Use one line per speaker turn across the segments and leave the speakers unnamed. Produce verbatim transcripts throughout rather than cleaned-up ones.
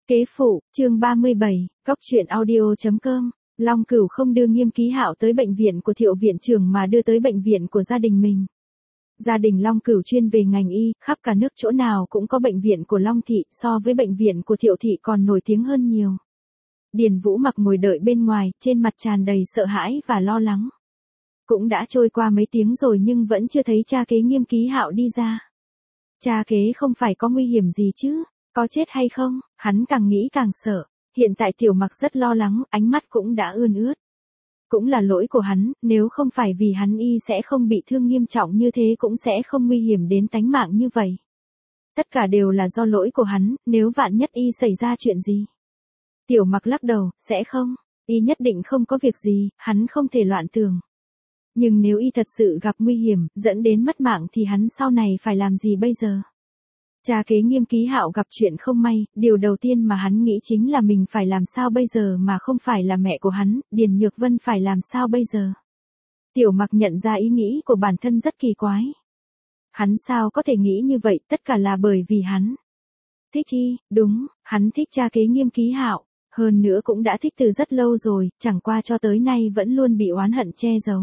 Kế phụ, chương ba mươi bảy, cóc truyện audio chấm com. Long Cửu không đưa Nghiêm Ký Hạo tới bệnh viện của Thiệu viện trưởng mà đưa tới bệnh viện của gia đình mình. Gia đình Long Cửu chuyên về ngành y, khắp cả nước chỗ nào cũng có bệnh viện của Long Thị, so với bệnh viện của Thiệu Thị còn nổi tiếng hơn nhiều. Điền Vũ Mặc ngồi đợi bên ngoài, trên mặt tràn đầy sợ hãi và lo lắng. Cũng đã trôi qua mấy tiếng rồi nhưng vẫn chưa thấy cha kế Nghiêm Ký Hạo đi ra. Cha kế không phải có nguy hiểm gì chứ? Có chết hay không? Hắn càng nghĩ càng sợ. Hiện tại Tiểu Mặc rất lo lắng, ánh mắt cũng đã ươn ướt. Cũng là lỗi của hắn, nếu không phải vì hắn y sẽ không bị thương nghiêm trọng như thế cũng sẽ không nguy hiểm đến tánh mạng như vậy. Tất cả đều là do lỗi của hắn, nếu vạn nhất y xảy ra chuyện gì. Tiểu Mặc lắc đầu, sẽ không, y nhất định không có việc gì, hắn không thể loạn tưởng. Nhưng nếu y thật sự gặp nguy hiểm, dẫn đến mất mạng thì hắn sau này phải làm gì bây giờ? Cha kế Nghiêm Ký Hạo gặp chuyện không may, điều đầu tiên mà hắn nghĩ chính là mình phải làm sao bây giờ mà không phải là mẹ của hắn, Điền Nhược Vân phải làm sao bây giờ. Tiểu Mặc nhận ra ý nghĩ của bản thân rất kỳ quái. Hắn sao có thể nghĩ như vậy, tất cả là bởi vì hắn thích y, đúng, hắn thích cha kế Nghiêm Ký Hạo, hơn nữa cũng đã thích từ rất lâu rồi, chẳng qua cho tới nay vẫn luôn bị oán hận che giấu.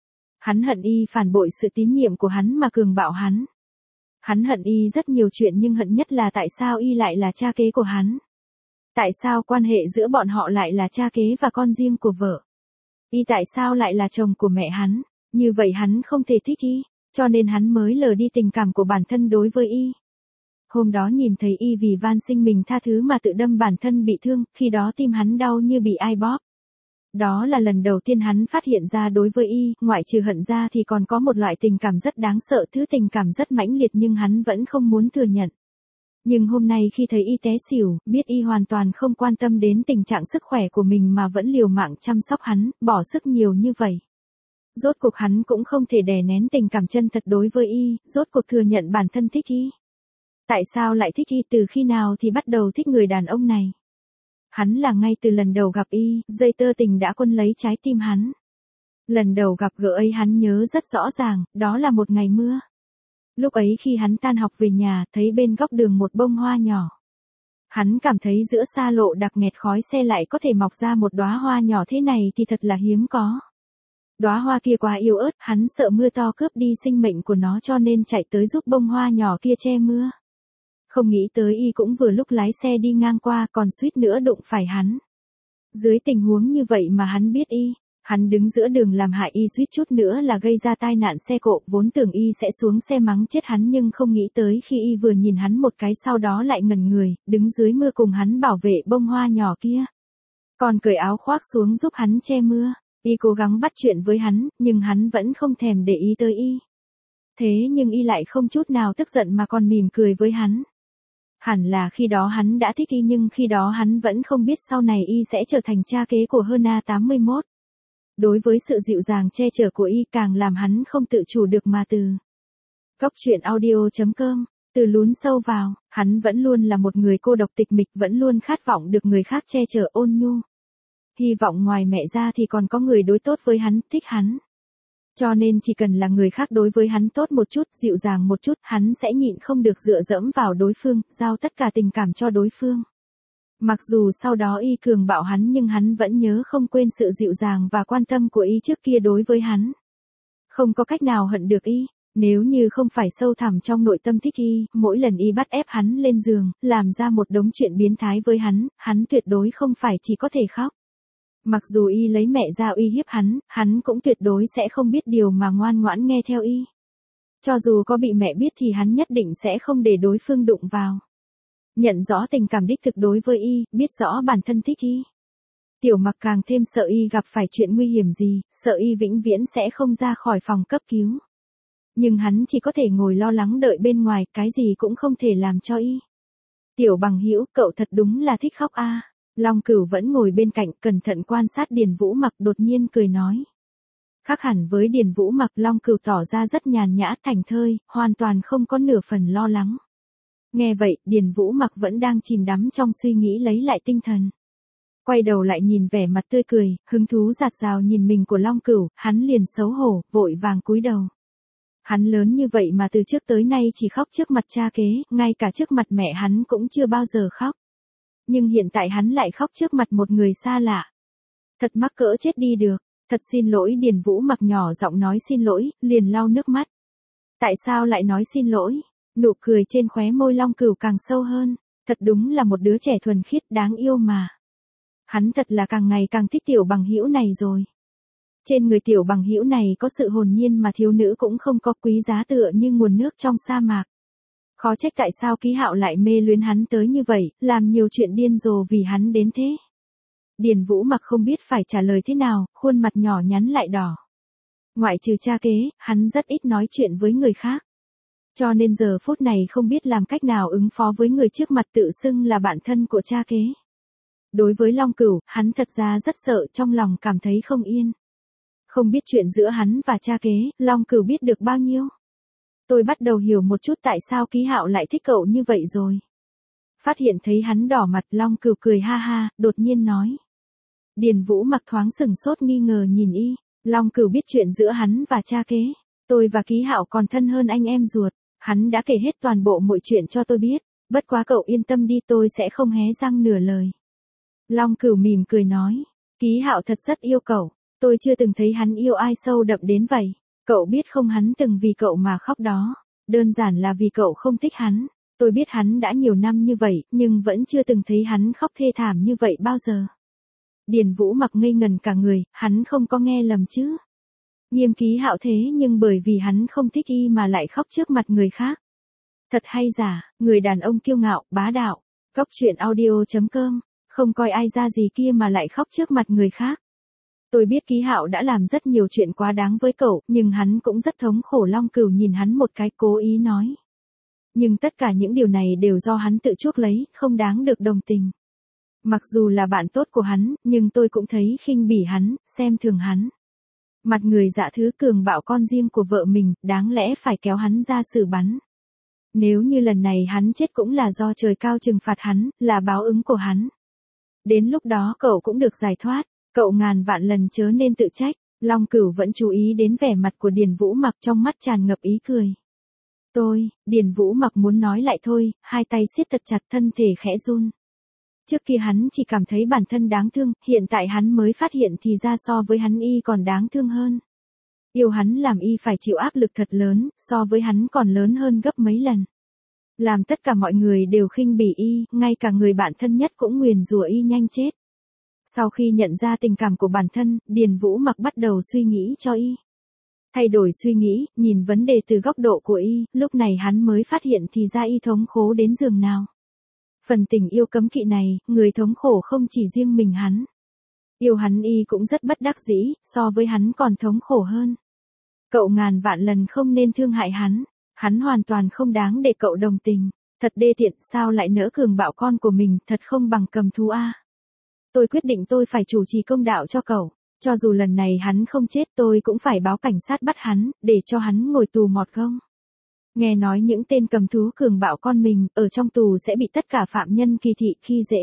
Hắn hận y phản bội sự tín nhiệm của hắn mà cường bạo hắn. Hắn hận y rất nhiều chuyện nhưng hận nhất là tại sao y lại là cha kế của hắn. Tại sao quan hệ giữa bọn họ lại là cha kế và con riêng của vợ. Y tại sao lại là chồng của mẹ hắn. Như vậy hắn không thể thích y, cho nên hắn mới lờ đi tình cảm của bản thân đối với y. Hôm đó nhìn thấy y vì van xin mình tha thứ mà tự đâm bản thân bị thương, khi đó tim hắn đau như bị ai bóp. Đó là lần đầu tiên hắn phát hiện ra đối với y, ngoại trừ hận ra thì còn có một loại tình cảm rất đáng sợ, thứ tình cảm rất mãnh liệt nhưng hắn vẫn không muốn thừa nhận. Nhưng hôm nay khi thấy y té xỉu, biết y hoàn toàn không quan tâm đến tình trạng sức khỏe của mình mà vẫn liều mạng chăm sóc hắn, bỏ sức nhiều như vậy. Rốt cuộc hắn cũng không thể đè nén tình cảm chân thật đối với y, rốt cuộc thừa nhận bản thân thích y. Tại sao lại thích y, từ khi nào thì bắt đầu thích người đàn ông này? Hắn là ngay từ lần đầu gặp y, dây tơ tình đã quân lấy trái tim hắn. Lần đầu gặp gỡ ấy hắn nhớ rất rõ ràng, đó là một ngày mưa. Lúc ấy khi hắn tan học về nhà, thấy bên góc đường một bông hoa nhỏ. Hắn cảm thấy giữa xa lộ đặc nghẹt khói xe lại có thể mọc ra một đóa hoa nhỏ thế này thì thật là hiếm có. Đóa hoa kia quá yếu ớt, hắn sợ mưa to cướp đi sinh mệnh của nó cho nên chạy tới giúp bông hoa nhỏ kia che mưa. Không nghĩ tới y cũng vừa lúc lái xe đi ngang qua còn suýt nữa đụng phải hắn. Dưới tình huống như vậy mà hắn biết y, hắn đứng giữa đường làm hại y suýt chút nữa là gây ra tai nạn xe cộ, vốn tưởng y sẽ xuống xe mắng chết hắn nhưng không nghĩ tới khi y vừa nhìn hắn một cái sau đó lại ngẩn người, đứng dưới mưa cùng hắn bảo vệ bông hoa nhỏ kia. Còn cởi áo khoác xuống giúp hắn che mưa, y cố gắng bắt chuyện với hắn, nhưng hắn vẫn không thèm để ý tới y. Thế nhưng y lại không chút nào tức giận mà còn mỉm cười với hắn. Hẳn là khi đó hắn đã thích y nhưng khi đó hắn vẫn không biết sau này y sẽ trở thành cha kế của Hana tám mươi mốt. Đối với sự dịu dàng che chở của y càng làm hắn không tự chủ được mà từ. Cóc truyện audio chấm com, từ lún sâu vào, hắn vẫn luôn là một người cô độc tịch mịch, vẫn luôn khát vọng được người khác che chở ôn nhu. Hy vọng ngoài mẹ ra thì còn có người đối tốt với hắn, thích hắn. Cho nên chỉ cần là người khác đối với hắn tốt một chút, dịu dàng một chút, hắn sẽ nhịn không được dựa dẫm vào đối phương, giao tất cả tình cảm cho đối phương. Mặc dù sau đó y cường bạo hắn nhưng hắn vẫn nhớ không quên sự dịu dàng và quan tâm của y trước kia đối với hắn. Không có cách nào hận được y, nếu như không phải sâu thẳm trong nội tâm thích y, mỗi lần y bắt ép hắn lên giường, làm ra một đống chuyện biến thái với hắn, hắn tuyệt đối không phải chỉ có thể khóc. Mặc dù y lấy mẹ ra uy hiếp hắn, hắn cũng tuyệt đối sẽ không biết điều mà ngoan ngoãn nghe theo y. Cho dù có bị mẹ biết thì hắn nhất định sẽ không để đối phương đụng vào. Nhận rõ tình cảm đích thực đối với y, biết rõ bản thân thích y. Tiểu Mặc càng thêm sợ y gặp phải chuyện nguy hiểm gì, sợ y vĩnh viễn sẽ không ra khỏi phòng cấp cứu. Nhưng hắn chỉ có thể ngồi lo lắng đợi bên ngoài, cái gì cũng không thể làm cho y. Tiểu Bằng Hữu, cậu thật đúng là thích khóc a. Long Cửu vẫn ngồi bên cạnh, cẩn thận quan sát Điền Vũ Mặc, đột nhiên cười nói. Khác hẳn với Điền Vũ Mặc, Long Cửu tỏ ra rất nhàn nhã, thảnh thơi, hoàn toàn không có nửa phần lo lắng. Nghe vậy, Điền Vũ Mặc vẫn đang chìm đắm trong suy nghĩ lấy lại tinh thần. Quay đầu lại nhìn vẻ mặt tươi cười, hứng thú rạt rào nhìn mình của Long Cửu, hắn liền xấu hổ, vội vàng cúi đầu. Hắn lớn như vậy mà từ trước tới nay chỉ khóc trước mặt cha kế, ngay cả trước mặt mẹ hắn cũng chưa bao giờ khóc. nhưng hiện tại hắn lại khóc trước mặt một người xa lạ. Thật mắc cỡ chết đi được, thật xin lỗi. Điền Vũ Mặc nhỏ giọng nói xin lỗi, liền lau nước mắt. Tại sao lại nói xin lỗi? Nụ cười trên khóe môi Long Cửu càng sâu hơn, thật đúng là một đứa trẻ thuần khiết đáng yêu mà. Hắn thật là càng ngày càng thích tiểu bằng hữu này rồi. Trên người tiểu bằng hữu này có sự hồn nhiên mà thiếu nữ cũng không có, quý giá tựa như nguồn nước trong sa mạc. Khó trách tại sao Ký Hạo lại mê luyến hắn tới như vậy, làm nhiều chuyện điên rồ vì hắn đến thế. Điền Vũ Mặc không biết phải trả lời thế nào, khuôn mặt nhỏ nhắn lại đỏ. Ngoại trừ cha kế, hắn rất ít nói chuyện với người khác. Cho nên giờ phút này không biết làm cách nào ứng phó với người trước mặt tự xưng là bạn thân của cha kế. Đối với Long Cửu, hắn thật ra rất sợ, trong lòng cảm thấy không yên. Không biết chuyện giữa hắn và cha kế, Long Cửu biết được bao nhiêu. Tôi bắt đầu hiểu một chút tại sao Ký Hạo lại thích cậu như vậy rồi. Phát hiện thấy hắn đỏ mặt, Long Cửu cười ha ha, đột nhiên nói. Điền Vũ Mặc thoáng sừng sốt nghi ngờ nhìn y. Long Cửu biết chuyện giữa hắn và cha kế. Tôi và Ký Hạo còn thân hơn anh em ruột. Hắn đã kể hết toàn bộ mọi chuyện cho tôi biết. Bất quá cậu yên tâm đi, tôi sẽ không hé răng nửa lời. Long Cửu mỉm cười nói. Ký Hạo thật rất yêu cậu. Tôi chưa từng thấy hắn yêu ai sâu đậm đến vậy. Cậu biết không, hắn từng vì cậu mà khóc đó. Đơn giản là vì cậu không thích hắn. Tôi biết hắn đã nhiều năm như vậy, nhưng vẫn chưa từng thấy hắn khóc thê thảm như vậy bao giờ. Điền Vũ Mặc ngây ngần cả người, hắn không có nghe lầm chứ. Nghiêm Ký Hạo thế nhưng bởi vì hắn không thích y mà lại khóc trước mặt người khác. Thật hay giả, người đàn ông kiêu ngạo, bá đạo. Cóc truyện audio chấm com, không coi ai ra gì kia mà lại khóc trước mặt người khác. Tôi biết Ký Hạo đã làm rất nhiều chuyện quá đáng với cậu, nhưng hắn cũng rất thống khổ. Long Cửu nhìn hắn một cái, cố ý nói. Nhưng tất cả những điều này đều do hắn tự chuốc lấy, không đáng được đồng tình. Mặc dù là bạn tốt của hắn, nhưng tôi cũng thấy khinh bỉ hắn, xem thường hắn. Mặt người dạ thứ cường bạo con riêng của vợ mình, đáng lẽ phải kéo hắn ra xử bắn. Nếu như lần này hắn chết cũng là do trời cao trừng phạt hắn, là báo ứng của hắn. Đến lúc đó cậu cũng được giải thoát, cậu ngàn vạn lần chớ nên tự trách. Long Cửu vẫn chú ý đến vẻ mặt của Điền Vũ Mặc, trong mắt tràn ngập ý cười. Tôi, Điền Vũ Mặc muốn nói lại thôi, hai tay siết thật chặt, thân thể khẽ run. Trước kia hắn chỉ cảm thấy bản thân đáng thương, hiện tại hắn mới phát hiện thì ra so với hắn y còn đáng thương hơn. Yêu hắn làm y phải chịu áp lực thật lớn, so với hắn còn lớn hơn gấp mấy lần. Làm tất cả mọi người đều khinh bỉ y, ngay cả người bạn thân nhất cũng nguyền rủa y nhanh chết. Sau khi nhận ra tình cảm của bản thân, Điền Vũ Mặc bắt đầu suy nghĩ cho y. Thay đổi suy nghĩ, nhìn vấn đề từ góc độ của y, lúc này hắn mới phát hiện thì ra y thống khổ đến giường nào. Phần tình yêu cấm kỵ này, người thống khổ không chỉ riêng mình hắn. Yêu hắn y cũng rất bất đắc dĩ, so với hắn còn thống khổ hơn. Cậu ngàn vạn lần không nên thương hại hắn, hắn hoàn toàn không đáng để cậu đồng tình. Thật đê tiện, sao lại nỡ cường bạo con của mình, thật không bằng cầm thú a. Tôi quyết định tôi phải chủ trì công đạo cho cậu. Cho dù lần này hắn không chết tôi cũng phải báo cảnh sát bắt hắn, để cho hắn ngồi tù mọt gông. Nghe nói những tên cầm thú cường bạo con mình, ở trong tù sẽ bị tất cả phạm nhân kỳ thị khi dễ.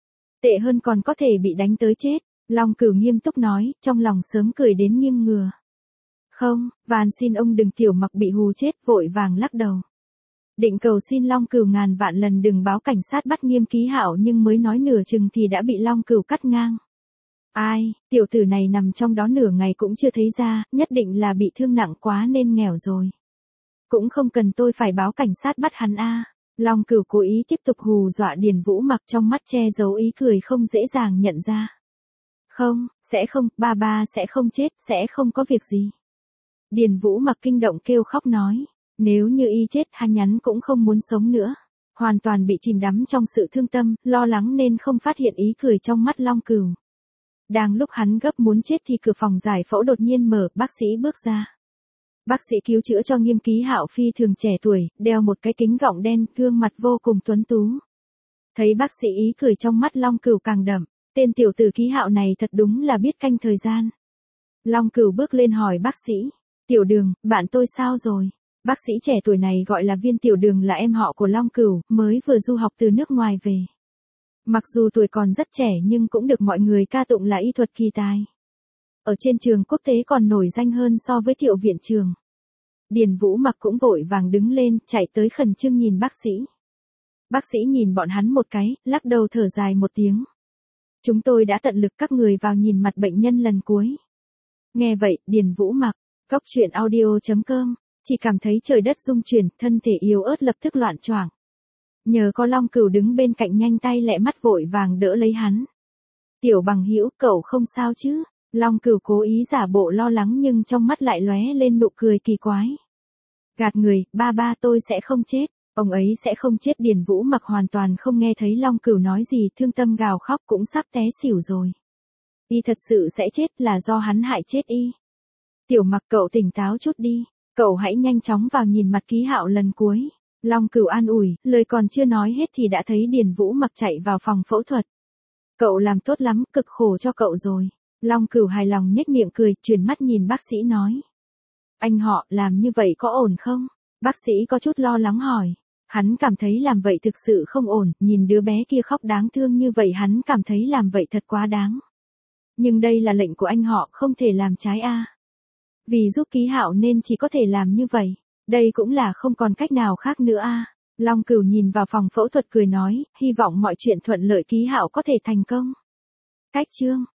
Tệ hơn còn có thể bị đánh tới chết. Long Cửu nghiêm túc nói, trong lòng sớm cười đến nghiêng ngừa. Không, van xin ông đừng. Tiểu Mặc bị hù chết, vội vàng lắc đầu. Định cầu xin Long Cửu ngàn vạn lần đừng báo cảnh sát bắt Nghiêm Ký Hạo, nhưng mới nói nửa chừng thì đã bị Long Cửu cắt ngang. Ai, tiểu tử này nằm trong đó nửa ngày cũng chưa thấy ra, nhất định là bị thương nặng quá nên nghèo rồi. Cũng không cần tôi phải báo cảnh sát bắt hắn a. Long Cửu cố ý tiếp tục hù dọa. Điền Vũ Mặc trong mắt che giấu ý cười không dễ dàng nhận ra. Không, sẽ không, ba ba sẽ không chết, sẽ không có việc gì. Điền Vũ Mặc kinh động kêu khóc nói, nếu như y chết hắn nhắn cũng không muốn sống nữa. Hoàn toàn bị chìm đắm trong sự thương tâm, lo lắng nên không phát hiện ý cười trong mắt Long Cửu. Đang lúc hắn gấp muốn chết thì cửa phòng giải phẫu đột nhiên mở, bác sĩ bước ra. Bác sĩ cứu chữa cho Nghiêm Ký Hạo phi thường trẻ tuổi, đeo một cái kính gọng đen, gương mặt vô cùng tuấn tú. Thấy bác sĩ ý cười trong mắt Long Cửu càng đậm, tên tiểu tử Ký Hạo này thật đúng là biết canh thời gian. Long Cửu bước lên hỏi bác sĩ, Tiểu Đường, bạn tôi sao rồi? Bác sĩ trẻ tuổi này gọi là Viên Tiểu Đường, là em họ của Long Cửu, mới vừa du học từ nước ngoài về. Mặc dù tuổi còn rất trẻ nhưng cũng được mọi người ca tụng là y thuật kỳ tài. Ở trên trường quốc tế còn nổi danh hơn so với Thiệu viện trường. Điền Vũ Mặc cũng vội vàng đứng lên, chạy tới khẩn trương nhìn bác sĩ. Bác sĩ nhìn bọn hắn một cái, lắc đầu thở dài một tiếng. Chúng tôi đã tận lực các người vào nhìn mặt bệnh nhân lần cuối. Nghe vậy, Điền Vũ Mặc, Cốc truyện audio chấm com, chỉ cảm thấy trời đất rung chuyển, thân thể yếu ớt lập tức loạn choạng. Nhờ có Long Cửu đứng bên cạnh nhanh tay lẹ mắt vội vàng đỡ lấy hắn. Tiểu Bằng Hữu, cậu không sao chứ? Long Cửu cố ý giả bộ lo lắng nhưng trong mắt lại lóe lên nụ cười kỳ quái. Gạt người, ba ba tôi sẽ không chết, ông ấy sẽ không chết. Điền Vũ Mặc hoàn toàn không nghe thấy Long Cửu nói gì, thương tâm gào khóc cũng sắp té xỉu rồi. Y thật sự sẽ chết, là do hắn hại chết y. Tiểu Mặc, cậu tỉnh táo chút đi, cậu hãy nhanh chóng vào nhìn mặt Ký Hạo lần cuối. Long Cửu an ủi, lời còn chưa nói hết thì đã thấy Điền Vũ Mặc chạy vào phòng phẫu thuật. Cậu làm tốt lắm, cực khổ cho cậu rồi. Long Cửu hài lòng nhếch miệng cười, chuyển mắt nhìn bác sĩ nói. Anh họ, làm như vậy có ổn không? Bác sĩ có chút lo lắng hỏi. Hắn cảm thấy làm vậy thực sự không ổn, nhìn đứa bé kia khóc đáng thương như vậy hắn cảm thấy làm vậy thật quá đáng. Nhưng đây là lệnh của anh họ, không thể làm trái a. Vì giúp Ký Hạo nên chỉ có thể làm như vậy. Đây cũng là không còn cách nào khác nữa a. Long Cửu nhìn vào phòng phẫu thuật cười nói, hy vọng mọi chuyện thuận lợi, Ký Hạo có thể thành công. Cách chương